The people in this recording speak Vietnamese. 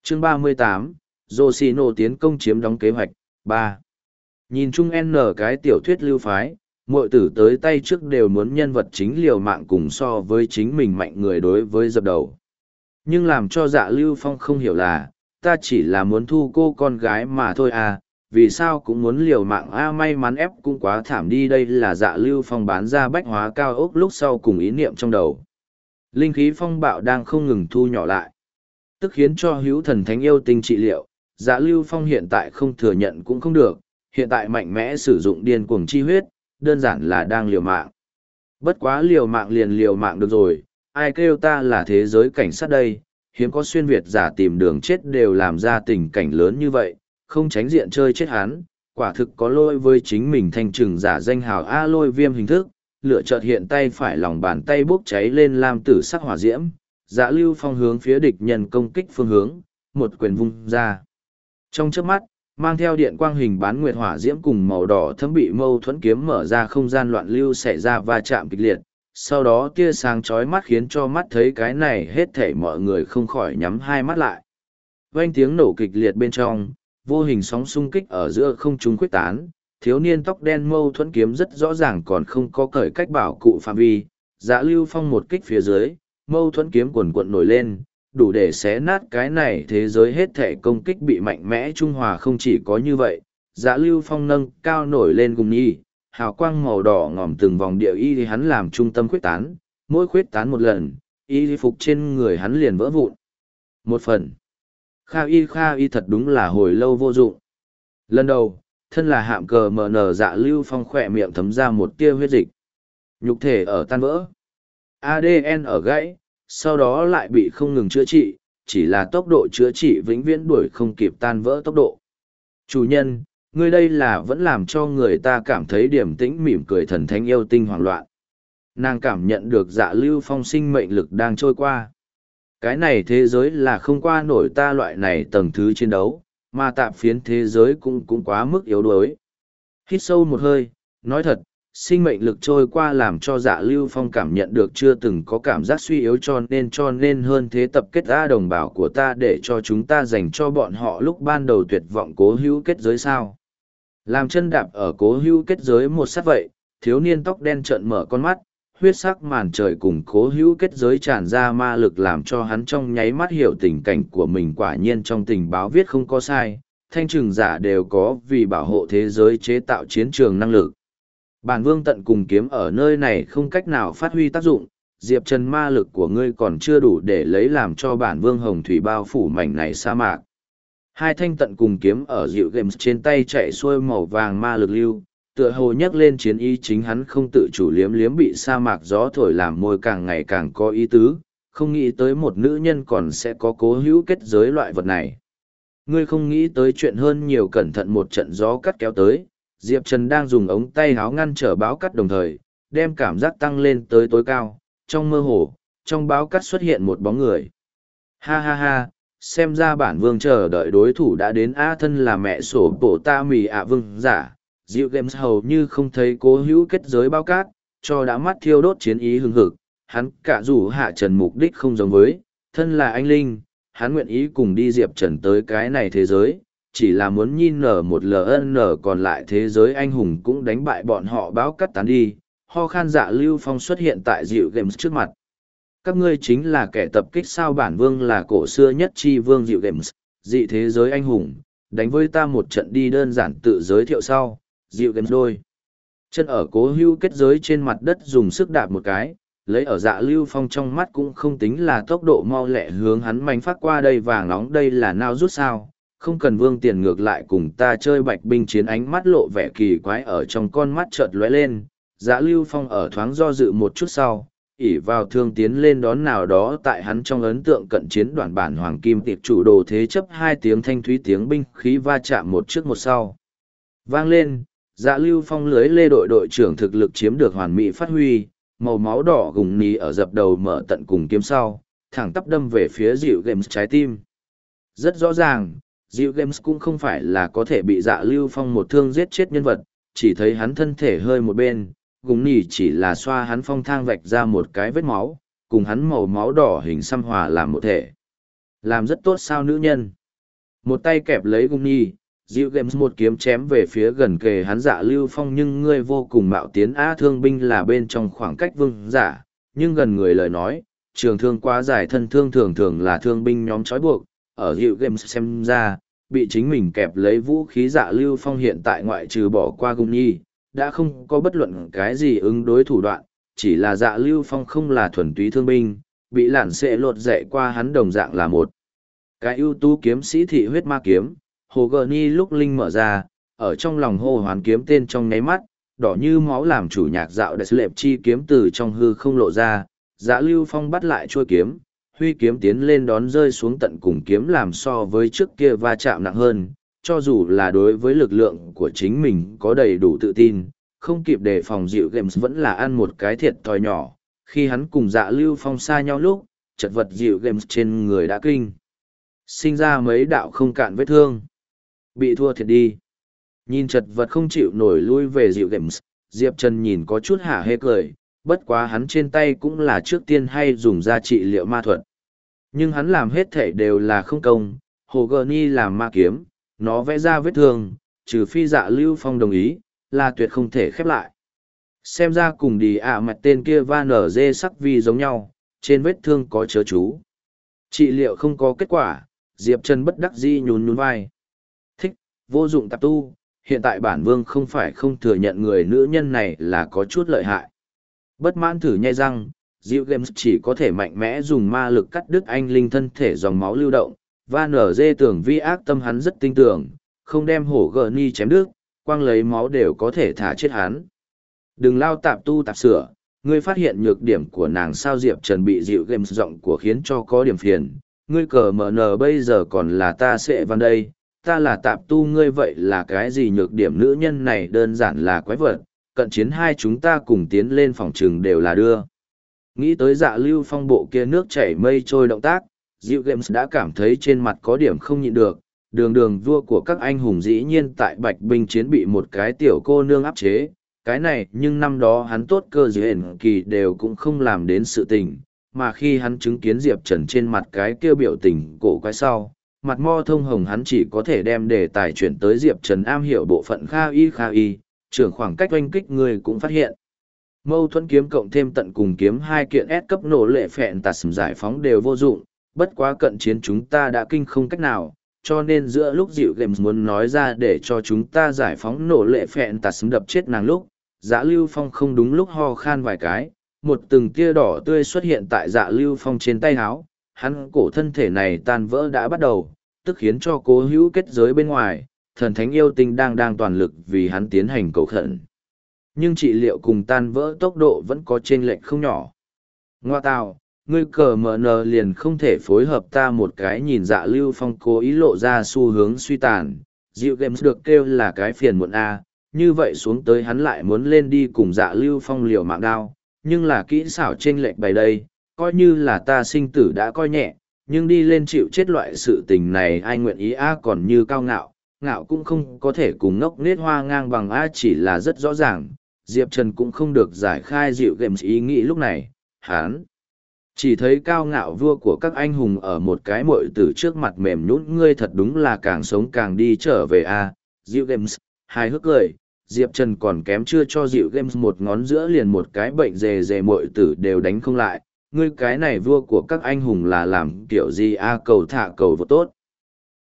Chương 38, Yoshino tiến công chiếm đóng kế hoạch. 3. Nhìn chung N cái tiểu thuyết lưu phái, muội tử tới tay trước đều muốn nhân vật chính liều mạng cùng so với chính mình mạnh người đối với dập đầu. Nhưng làm cho Dạ Lưu Phong không hiểu là, ta chỉ là muốn thu cô con gái mà thôi à, vì sao cũng muốn liều mạng a, may mắn ép cũng quá thảm đi. Đây là Dạ Lưu Phong bán ra bách hóa cao ốc lúc sau cùng ý niệm trong đầu. Linh khí phong bạo đang không ngừng thu nhỏ lại, tức khiến cho hữu thần thánh yêu tinh trị liệu. Dạ Lưu Phong hiện tại không thừa nhận cũng không được, hiện tại mạnh mẽ sử dụng điên cuồng chi huyết, đơn giản là đang liều mạng. Bất quá liều mạng liền liều mạng được rồi, ai kêu ta là thế giới cảnh sát đây, hiếm có xuyên Việt giả tìm đường chết đều làm ra tình cảnh lớn như vậy, không tránh diện chơi chết hắn, quả thực có lỗi với chính mình. Thanh trừng giả danh hào A Lôi Viêm hình thức, lửa chợt hiện tay phải lòng bàn tay bốc cháy lên lam tử sắc hỏa diễm. Dạ Lưu Phong hướng phía địch nhân công kích phương hướng, một quyền vung ra. Trong chớp mắt, mang theo điện quang hình bán nguyệt hỏa diễm cùng màu đỏ thấm bị mâu thuẫn kiếm mở ra không gian loạn lưu xảy ra va chạm kịch liệt. Sau đó tia sáng chói mắt khiến cho mắt thấy cái này hết thảy mọi người không khỏi nhắm hai mắt lại. Vang tiếng nổ kịch liệt bên trong, vô hình sóng xung kích ở giữa không trung quyết tán, thiếu niên tóc đen mâu thuẫn kiếm rất rõ ràng còn không có cởi cách bảo cụ phạm vi. Dạ Lưu Phong một kích phía dưới, mâu thuẫn kiếm quần quận nổi lên, đủ để xé nát cái này thế giới. Hết thể công kích bị mạnh mẽ trung hòa. Không chỉ có như vậy, Dạ Lưu Phong nâng cao nổi lên cùng nhi, hào quang màu đỏ ngòm từng vòng địa y thì hắn làm trung tâm khuyết tán, mỗi khuyết tán một lần, y phục trên người hắn liền vỡ vụn một phần. Kha y thật đúng là hồi lâu vô dụng. Lần đầu, thân là hạm cờ MN Dạ Lưu Phong khỏe miệng thấm ra một tia huyết dịch. Nhục thể ở tan vỡ, ADN ở gãy, sau đó lại bị không ngừng chữa trị, chỉ là tốc độ chữa trị vĩnh viễn đuổi không kịp tan vỡ tốc độ. Chủ nhân, ngươi đây là vẫn làm cho người ta cảm thấy điềm tĩnh mỉm cười thần thánh yêu tinh hoảng loạn. Nàng cảm nhận được Dạ Lưu Phong sinh mệnh lực đang trôi qua. Cái này thế giới là không qua nổi ta loại này tầng thứ chiến đấu, mà tạp phiến thế giới cũng quá mức yếu đuối. Hít sâu một hơi, nói thật, sinh mệnh lực trôi qua làm cho Dạ Lưu Phong cảm nhận được chưa từng có cảm giác suy yếu, cho nên hơn thế tập kết ra đồng bào của ta để cho chúng ta dành cho bọn họ lúc ban đầu tuyệt vọng cố hữu kết giới sao. Làm chân đạp ở cố hữu kết giới một sát vậy, thiếu niên tóc đen trợn mở con mắt, huyết sắc màn trời cùng cố hữu kết giới tràn ra ma lực làm cho hắn trong nháy mắt hiểu tình cảnh của mình. Quả nhiên trong tình báo viết không có sai, thanh trừng giả đều có vì bảo hộ thế giới chế tạo chiến trường năng lực. Bản vương tận cùng kiếm ở nơi này không cách nào phát huy tác dụng, Diệp Trần ma lực của ngươi còn chưa đủ để lấy làm cho bản vương hồng thủy bao phủ mảnh này sa mạc. Hai thanh tận cùng kiếm ở dịu games trên tay chạy xuôi màu vàng ma lực lưu, tựa hồ nhắc lên chiến ý chính hắn không tự chủ liếm liếm bị sa mạc gió thổi làm môi càng ngày càng có ý tứ, không nghĩ tới một nữ nhân còn sẽ có cố hữu kết giới loại vật này. Ngươi không nghĩ tới chuyện hơn nhiều, cẩn thận một trận gió cắt kéo tới. Diệp Trần đang dùng ống tay háo ngăn trở báo cắt đồng thời, đem cảm giác tăng lên tới tối cao. Trong mơ hồ, trong báo cắt xuất hiện một bóng người. Ha ha ha, xem ra bản vương chờ đợi đối thủ đã đến. A thân là mẹ sổ bổ ta mì ạ vương giả. Diệu Games hầu như không thấy cố hữu kết giới báo cát, cho đã mắt thiêu đốt chiến ý hừng hực. Hắn cả dù hạ Trần mục đích không giống với, thân là anh linh, hắn nguyện ý cùng đi Diệp Trần tới cái này thế giới. Chỉ là muốn nhìn nở một LN còn lại thế giới anh hùng cũng đánh bại bọn họ báo cắt tán đi. Ho khan Dạ Lưu Phong xuất hiện tại Diệu Games trước mặt. Các ngươi chính là kẻ tập kích sao? Bản vương là cổ xưa nhất chi vương Diệu Games, dị thế giới anh hùng, đánh với ta một trận đi. Đơn giản tự giới thiệu sau, Diệu Games đôi chân ở cố hữu kết giới trên mặt đất dùng sức đạp một cái, lấy ở Dạ Lưu Phong trong mắt cũng không tính là tốc độ mau lẹ hướng hắn mánh phát qua. Đây vàng nóng đây là nào rút sao? Không cần vương tiền, ngược lại cùng ta chơi bạch binh chiến. Ánh mắt lộ vẻ kỳ quái ở trong con mắt chợt lóe lên. Dạ Lưu Phong ở thoáng do dự một chút sau, ỷ vào thương tiến lên đón nào đó. Tại hắn trong ấn tượng cận chiến đoạn bản hoàng kim tiệp chủ đồ thế chấp, hai tiếng thanh thúy tiếng binh khí va chạm một trước một sau vang lên. Dạ Lưu Phong lưới lê đội trưởng thực lực chiếm được hoàn mỹ phát huy, màu máu đỏ gùng ní ở dập đầu mở tận cùng kiếm sau, thẳng tắp đâm về phía Diệu Games trái tim. Rất rõ ràng, Diệu Games cũng không phải là có thể bị Dạ Lưu Phong một thương giết chết nhân vật, chỉ thấy hắn thân thể hơi một bên, gùng ní chỉ là xoa hắn phong thang vạch ra một cái vết máu, cùng hắn màu máu đỏ hình xăm hòa làm một thể. Làm rất tốt sao nữ nhân? Một tay kẹp lấy gung nhi, dịu games một kiếm chém về phía gần kề hắn Dạ Lưu Phong, nhưng ngươi vô cùng mạo tiến á, thương binh là bên trong khoảng cách vương giả, nhưng gần người lời nói, trường thương quá dài, thân thương thường thường là thương binh nhóm trói buộc, ở dịu games xem ra, bị chính mình kẹp lấy vũ khí Dạ Lưu Phong hiện tại ngoại trừ bỏ qua gung nhi, đã không có bất luận cái gì ứng đối thủ đoạn, chỉ là Dạ Lưu Phong không là thuần túy thương binh, bị lản xệ lột dạy qua hắn đồng dạng là một cái ưu tú kiếm sĩ thị huyết ma kiếm. Hồ Gờ Ni lúc linh mở ra, ở trong lòng hô hoán kiếm tên trong nháy mắt, đỏ như máu làm chủ nhạc dạo đại lệp chi kiếm từ trong hư không lộ ra, Dạ Lưu Phong bắt lại chuôi kiếm, huy kiếm tiến lên đón rơi xuống tận cùng, kiếm làm so với trước kia va chạm nặng hơn, cho dù là đối với lực lượng của chính mình có đầy đủ tự tin, không kịp đề phòng dịu games vẫn là ăn một cái thiệt thòi nhỏ, khi hắn cùng Dạ Lưu Phong xa nhau lúc, chật vật dịu games trên người đã kinh sinh ra mấy đạo không cạn vết thương. Bị thua thiệt đi. Nhìn chật vật không chịu nổi lui về dịu games, Diệp Trần nhìn có chút hả hê cười, bất quá hắn trên tay cũng là trước tiên hay dùng ra trị liệu ma thuật. Nhưng hắn làm hết thể đều là không công, Hồ Gờ Ni làm ma kiếm, nó vẽ ra vết thương, trừ phi Dạ Lưu Phong đồng ý, là tuyệt không thể khép lại. Xem ra cùng đi mặt tên kia va nở dê sắc vi giống nhau, trên vết thương có chớ chú. Trị liệu không có kết quả, Diệp Trần bất đắc dĩ nhún nhún vai. Thích, vô dụng tạp tu, hiện tại bản vương không phải không thừa nhận người nữ nhân này là có chút lợi hại. Bất mãn thử nhai răng, Diệu Games chỉ có thể mạnh mẽ dùng ma lực cắt đứt anh linh thân thể dòng máu lưu động, và nở dê tưởng vi ác tâm hắn rất tinh tưởng, không đem hổ gờ ni chém đứt, quang lấy máu đều có thể thả chết hắn. Đừng lao tạp tu tạp sửa, ngươi phát hiện nhược điểm của nàng sao? Diệp Trần bị Diệu Games giọng của khiến cho có điểm phiền. Ngươi cờ mở nở bây giờ còn là ta sẽ văn đây, ta là tạp tu, ngươi vậy là cái gì nhược điểm? Nữ nhân này đơn giản là quái vật, cận chiến hai chúng ta cùng tiến lên phòng trường đều là đưa. Nghĩ tới Dạ Lưu Phong bộ kia nước chảy mây trôi động tác, Diệu Games đã cảm thấy trên mặt có điểm không nhịn được. Đường vua của các anh hùng dĩ nhiên tại Bạch Binh chiến bị một cái tiểu cô nương áp chế, cái này nhưng năm đó hắn tốt cơ dưới ẩn kỳ đều cũng không làm đến sự tình, mà khi hắn chứng kiến Diệp Trần trên mặt cái kia biểu tình cổ quái sau, mặt mo thông hồng, hắn chỉ có thể đem đề tài chuyển tới Diệp Trần am hiểu bộ phận kha y, trưởng khoảng cách oanh kích người cũng phát hiện. Mâu thuẫn kiếm cộng thêm tận cùng kiếm hai kiện S cấp nổ lệ phẹn tạt giải phóng đều vô dụng, bất quá cận chiến chúng ta đã kinh không cách nào, cho nên giữa lúc Diệu Games muốn nói ra để cho chúng ta giải phóng nổ lệ phẹn tạt đập chết nàng lúc, Dạ Lưu Phong không đúng lúc ho khan vài cái, một từng tia đỏ tươi xuất hiện tại Dạ Lưu Phong trên tay áo, hắn cổ thân thể này tan vỡ đã bắt đầu, tức khiến cho Cố Hữu kết giới bên ngoài, thần thánh yêu tinh đang toàn lực vì hắn tiến hành cầu khẩn. Nhưng trị liệu cùng tan vỡ tốc độ vẫn có chênh lệch không nhỏ. Ngoa tào, ngươi cờ mở nờ liền không thể phối hợp ta một cái? Nhìn Dạ Lưu Phong cố ý lộ ra xu hướng suy tàn, Diệu Games được kêu là cái phiền muộn a. Như vậy xuống tới hắn lại muốn lên đi cùng Dạ Lưu Phong liều mạng đao, nhưng là kỹ xảo chênh lệch bày đây, coi như là ta sinh tử đã coi nhẹ, nhưng đi lên chịu chết loại sự tình này ai nguyện ý a? Còn như cao ngạo, ngạo cũng không có thể cùng ngốc nết hoa ngang bằng a. Chỉ là rất rõ ràng, Diệp Trần cũng không được giải khai Diệu Games ý nghĩ lúc này, hắn chỉ thấy cao ngạo vua của các anh hùng ở một cái muội tử trước mặt mềm nhũn, ngươi thật đúng là càng sống càng đi trở về a. Diệu Games hài hước cười, Diệp Trần còn kém chưa cho Diệu Games một ngón giữa liền một cái bệnh dề muội tử đều đánh không lại, ngươi cái này vua của các anh hùng là làm kiểu gì a? Cầu thả cầu vô tốt.